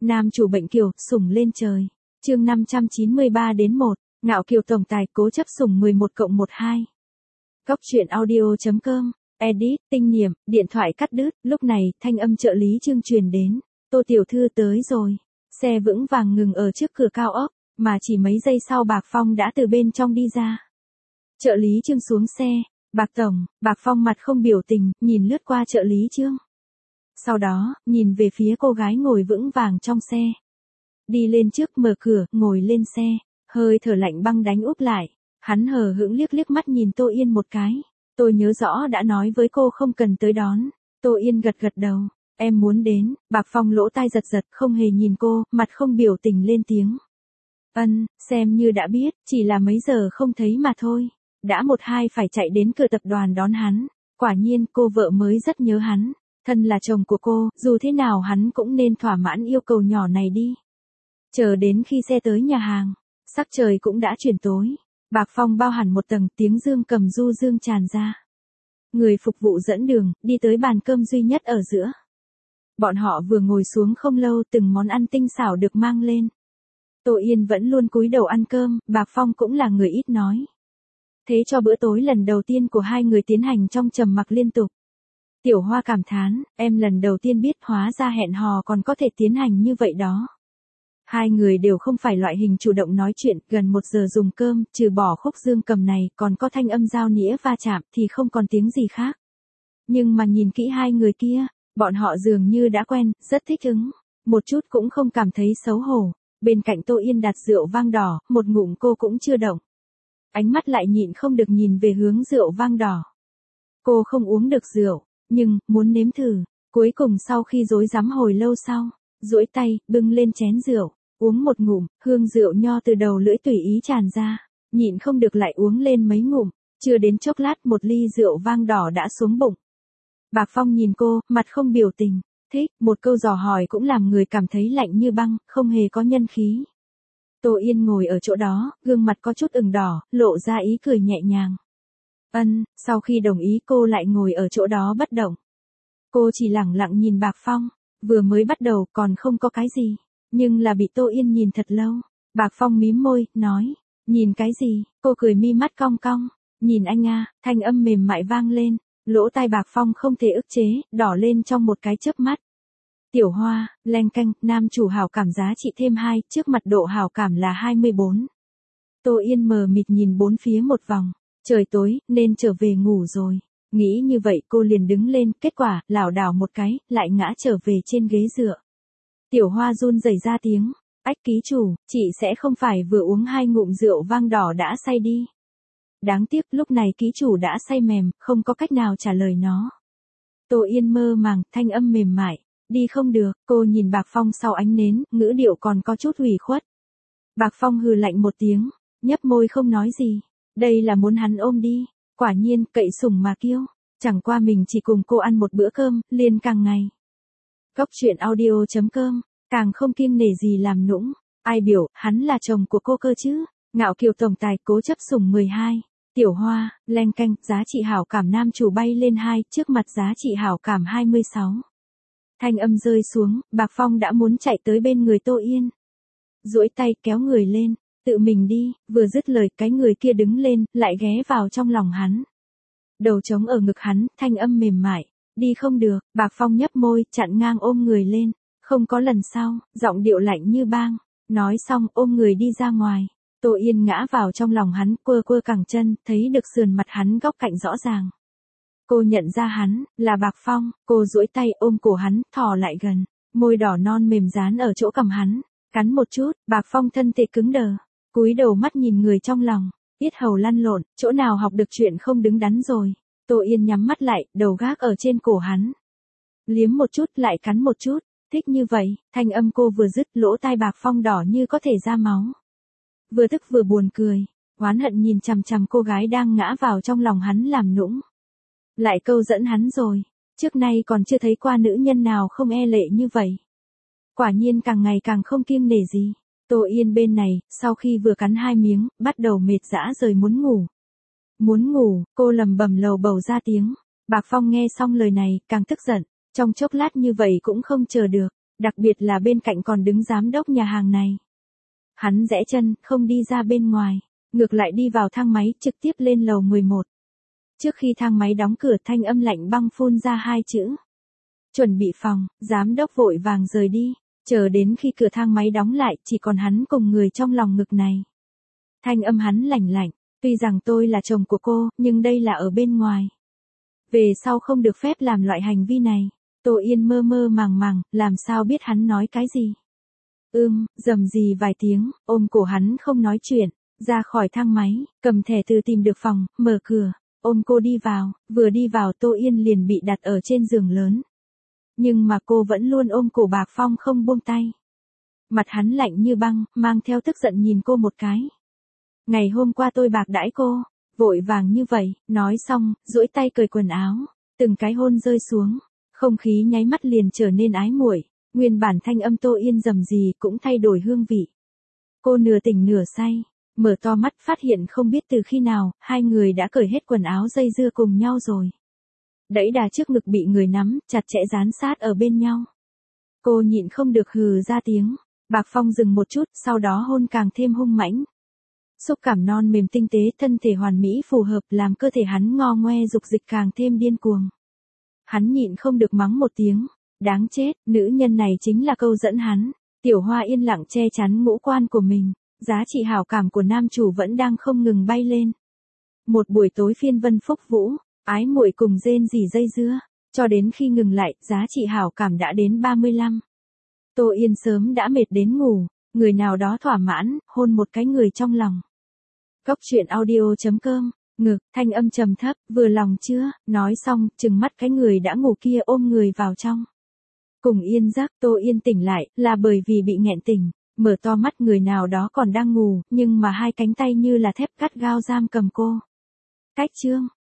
Nam chủ bệnh kiều, sủng lên trời. Chương 593-1, ngạo kiều tổng tài cố chấp sủng 11+12. Góc truyện audio.com, edit, tinh niệm, điện thoại cắt đứt, lúc này, thanh âm trợ lý Trương truyền đến. Tô tiểu thư tới rồi. Xe vững vàng ngừng ở trước cửa cao ốc, mà chỉ mấy giây sau Bạc Phong đã từ bên trong đi ra. Trợ lý Trương xuống xe, Bạc tổng, Bạc Phong mặt không biểu tình, nhìn lướt qua trợ lý Trương. Sau đó, nhìn về phía cô gái ngồi vững vàng trong xe. Đi lên trước mở cửa, ngồi lên xe, hơi thở lạnh băng đánh úp lại. Hắn hờ hững liếc mắt nhìn Tô Yên một cái. Tôi nhớ rõ đã nói với cô không cần tới đón. Tô Yên gật đầu. Em muốn đến. Bạc Phong lỗ tai giật không hề nhìn cô, mặt không biểu tình lên tiếng. Xem như đã biết, chỉ là mấy giờ không thấy mà thôi. Đã 1-2 phải chạy đến cửa tập đoàn đón hắn. Quả nhiên cô vợ mới rất nhớ hắn. Thân là chồng của cô, dù thế nào hắn cũng nên thỏa mãn yêu cầu nhỏ này đi. Chờ đến khi xe tới nhà hàng, sắc trời cũng đã chuyển tối. Bạc Phong bao hẳn một tầng, tiếng dương cầm du dương tràn ra. Người phục vụ dẫn đường, đi tới bàn cơm duy nhất ở giữa. Bọn họ vừa ngồi xuống không lâu, từng món ăn tinh xảo được mang lên. Tô Yên vẫn luôn cúi đầu ăn cơm, Bạc Phong cũng là người ít nói. Thế cho bữa tối lần đầu tiên của hai người tiến hành trong trầm mặc liên tục. Tiểu Hoa cảm thán, em lần đầu tiên biết hóa ra hẹn hò còn có thể tiến hành như vậy đó. Hai người đều không phải loại hình chủ động nói chuyện, gần 1 giờ dùng cơm, trừ bỏ khúc dương cầm này còn có thanh âm dao nĩa va chạm thì không còn tiếng gì khác. Nhưng mà nhìn kỹ hai người kia, bọn họ dường như đã quen, rất thích ứng, một chút cũng không cảm thấy xấu hổ. Bên cạnh Tô Yên đặt rượu vang đỏ, một ngụm cô cũng chưa động. Ánh mắt lại nhịn không được nhìn về hướng rượu vang đỏ. Cô không uống được rượu, nhưng, muốn nếm thử. Cuối cùng sau khi rối rắm hồi lâu sau, duỗi tay, bưng lên chén rượu, uống một ngụm, hương rượu nho từ đầu lưỡi tùy ý tràn ra, nhịn không được lại uống lên mấy ngụm, chưa đến chốc lát một ly rượu vang đỏ đã xuống bụng. Bạc Phong nhìn cô, mặt không biểu tình, thích, một câu dò hỏi cũng làm người cảm thấy lạnh như băng, không hề có nhân khí. Tô Yên ngồi ở chỗ đó, gương mặt có chút ửng đỏ, lộ ra ý cười nhẹ nhàng. Sau khi đồng ý cô lại ngồi ở chỗ đó bất động. Cô chỉ lẳng lặng nhìn Bạc Phong, vừa mới bắt đầu còn không có cái gì, nhưng là bị Tô Yên nhìn thật lâu. Bạc Phong mím môi, nói, nhìn cái gì, cô cười mi mắt cong cong, nhìn anh à, thanh âm mềm mại vang lên, lỗ tai Bạc Phong không thể ức chế, đỏ lên trong một cái chớp mắt. Tiểu Hoa, leng canh, nam chủ hảo cảm giá trị thêm 2, trước mặt độ hảo cảm là 24. Tô Yên mờ mịt nhìn bốn phía một vòng, trời tối, nên trở về ngủ rồi. Nghĩ như vậy cô liền đứng lên, kết quả, lảo đảo một cái, lại ngã trở về trên ghế dựa. Tiểu Hoa run rẩy ra tiếng, ách ký chủ, chị sẽ không phải vừa uống 2 ngụm rượu vang đỏ đã say đi. Đáng tiếc lúc này ký chủ đã say mềm, không có cách nào trả lời nó. Tô Yên mơ màng, thanh âm mềm mại, đi không được, cô nhìn Bạc Phong sau ánh nến, ngữ điệu còn có chút ủy khuất. Bạc Phong hừ lạnh một tiếng, nhấp môi không nói gì, đây là muốn hắn ôm đi. Quả nhiên, cậy sủng mà kiêu, chẳng qua mình chỉ cùng cô ăn một bữa cơm, liền càng ngày. Góc truyện audio.com, càng không kiêng nể gì làm nũng, ai biểu, hắn là chồng của cô cơ chứ, ngạo kiều tổng tài cố chấp sủng 12. Tiểu Hoa, leng canh, giá trị hảo cảm nam chủ bay lên 2, trước mặt giá trị hảo cảm 26. Thanh âm rơi xuống, Bạc Phong đã muốn chạy tới bên người Tô Yên. Duỗi tay kéo người lên. Tự mình đi, vừa dứt lời cái người kia đứng lên, lại ghé vào trong lòng hắn. Đầu trống ở ngực hắn, thanh âm mềm mại, đi không được, Bạc Phong nhấp môi, chặn ngang ôm người lên, không có lần sau, giọng điệu lạnh như băng, nói xong ôm người đi ra ngoài. Tô Yên ngã vào trong lòng hắn, quơ cẳng chân, thấy được sườn mặt hắn góc cạnh rõ ràng. Cô nhận ra hắn, là Bạc Phong, cô duỗi tay ôm cổ hắn, thò lại gần, môi đỏ non mềm dán ở chỗ cằm hắn, cắn một chút, Bạc Phong thân thể cứng đờ. Cúi đầu mắt nhìn người trong lòng, yết hầu lăn lộn, chỗ nào học được chuyện không đứng đắn rồi. Tô Yên nhắm mắt lại, đầu gác ở trên cổ hắn. Liếm một chút lại cắn một chút, thích như vậy, thanh âm cô vừa dứt lỗ tai Bạc Phong đỏ như có thể ra máu. Vừa tức vừa buồn cười, oán hận nhìn chằm chằm cô gái đang ngã vào trong lòng hắn làm nũng. Lại câu dẫn hắn rồi, trước nay còn chưa thấy qua nữ nhân nào không e lệ như vậy. Quả nhiên càng ngày càng không kiêng nể gì. Tô Yên bên này, sau khi vừa cắn 2 miếng, bắt đầu mệt dã rời muốn ngủ. Muốn ngủ, cô lầm bầm lầu bầu ra tiếng. Bạc Phong nghe xong lời này, càng tức giận, trong chốc lát như vậy cũng không chờ được. Đặc biệt là bên cạnh còn đứng giám đốc nhà hàng này. Hắn rẽ chân, không đi ra bên ngoài, ngược lại đi vào thang máy trực tiếp lên lầu 11. Trước khi thang máy đóng cửa thanh âm lạnh băng phun ra hai chữ. Chuẩn bị phòng, giám đốc vội vàng rời đi, chờ đến khi cửa thang máy đóng lại chỉ còn hắn cùng người trong lòng ngực này. Thanh âm hắn lạnh lạnh, tuy rằng tôi là chồng của cô, nhưng đây là ở bên ngoài. Về sau không được phép làm loại hành vi này. Tô Yên mơ mơ màng màng, làm sao biết hắn nói cái gì. Rầm rì vài tiếng, ôm cổ hắn không nói chuyện, ra khỏi thang máy, cầm thẻ từ tìm được phòng, mở cửa, ôm cô đi vào, vừa đi vào Tô Yên liền bị đặt ở trên giường lớn. Nhưng mà cô vẫn luôn ôm cổ Bạc Phong không buông tay. Mặt hắn lạnh như băng, mang theo tức giận nhìn cô một cái. Ngày hôm qua tôi bạc đãi cô, vội vàng như vậy, nói xong, duỗi tay cởi quần áo, từng cái hôn rơi xuống, không khí nháy mắt liền trở nên ái muội, nguyên bản thanh âm Tô Yên rầm rì cũng thay đổi hương vị. Cô nửa tỉnh nửa say, mở to mắt phát hiện không biết từ khi nào, hai người đã cởi hết quần áo dây dưa cùng nhau rồi. Đẫy đà trước ngực bị người nắm, chặt chẽ dán sát ở bên nhau. Cô nhịn không được hừ ra tiếng, Bạc Phong dừng một chút, sau đó hôn càng thêm hung mãnh. Xúc cảm non mềm tinh tế, thân thể hoàn mỹ phù hợp làm cơ thể hắn ngo ngoe dục dịch càng thêm điên cuồng. Hắn nhịn không được mắng một tiếng, đáng chết, nữ nhân này chính là câu dẫn hắn. Tiểu Hoa yên lặng che chắn ngũ quan của mình, giá trị hảo cảm của nam chủ vẫn đang không ngừng bay lên. Một buổi tối phiên vân phúc vũ, ái muội cùng rên rỉ dây dưa, cho đến khi ngừng lại, giá trị hảo cảm đã đến 35. Tô Yên sớm đã mệt đến ngủ, người nào đó thỏa mãn, hôn một cái người trong lòng. Cốc truyện audio.com, ngực, thanh âm trầm thấp, vừa lòng chưa, nói xong, trừng mắt cái người đã ngủ kia ôm người vào trong. Cùng yên giấc, Tô Yên tỉnh lại, là bởi vì bị nghẹn tỉnh, mở to mắt người nào đó còn đang ngủ, nhưng mà hai cánh tay như là thép cắt gao giam cầm cô. Cách chương.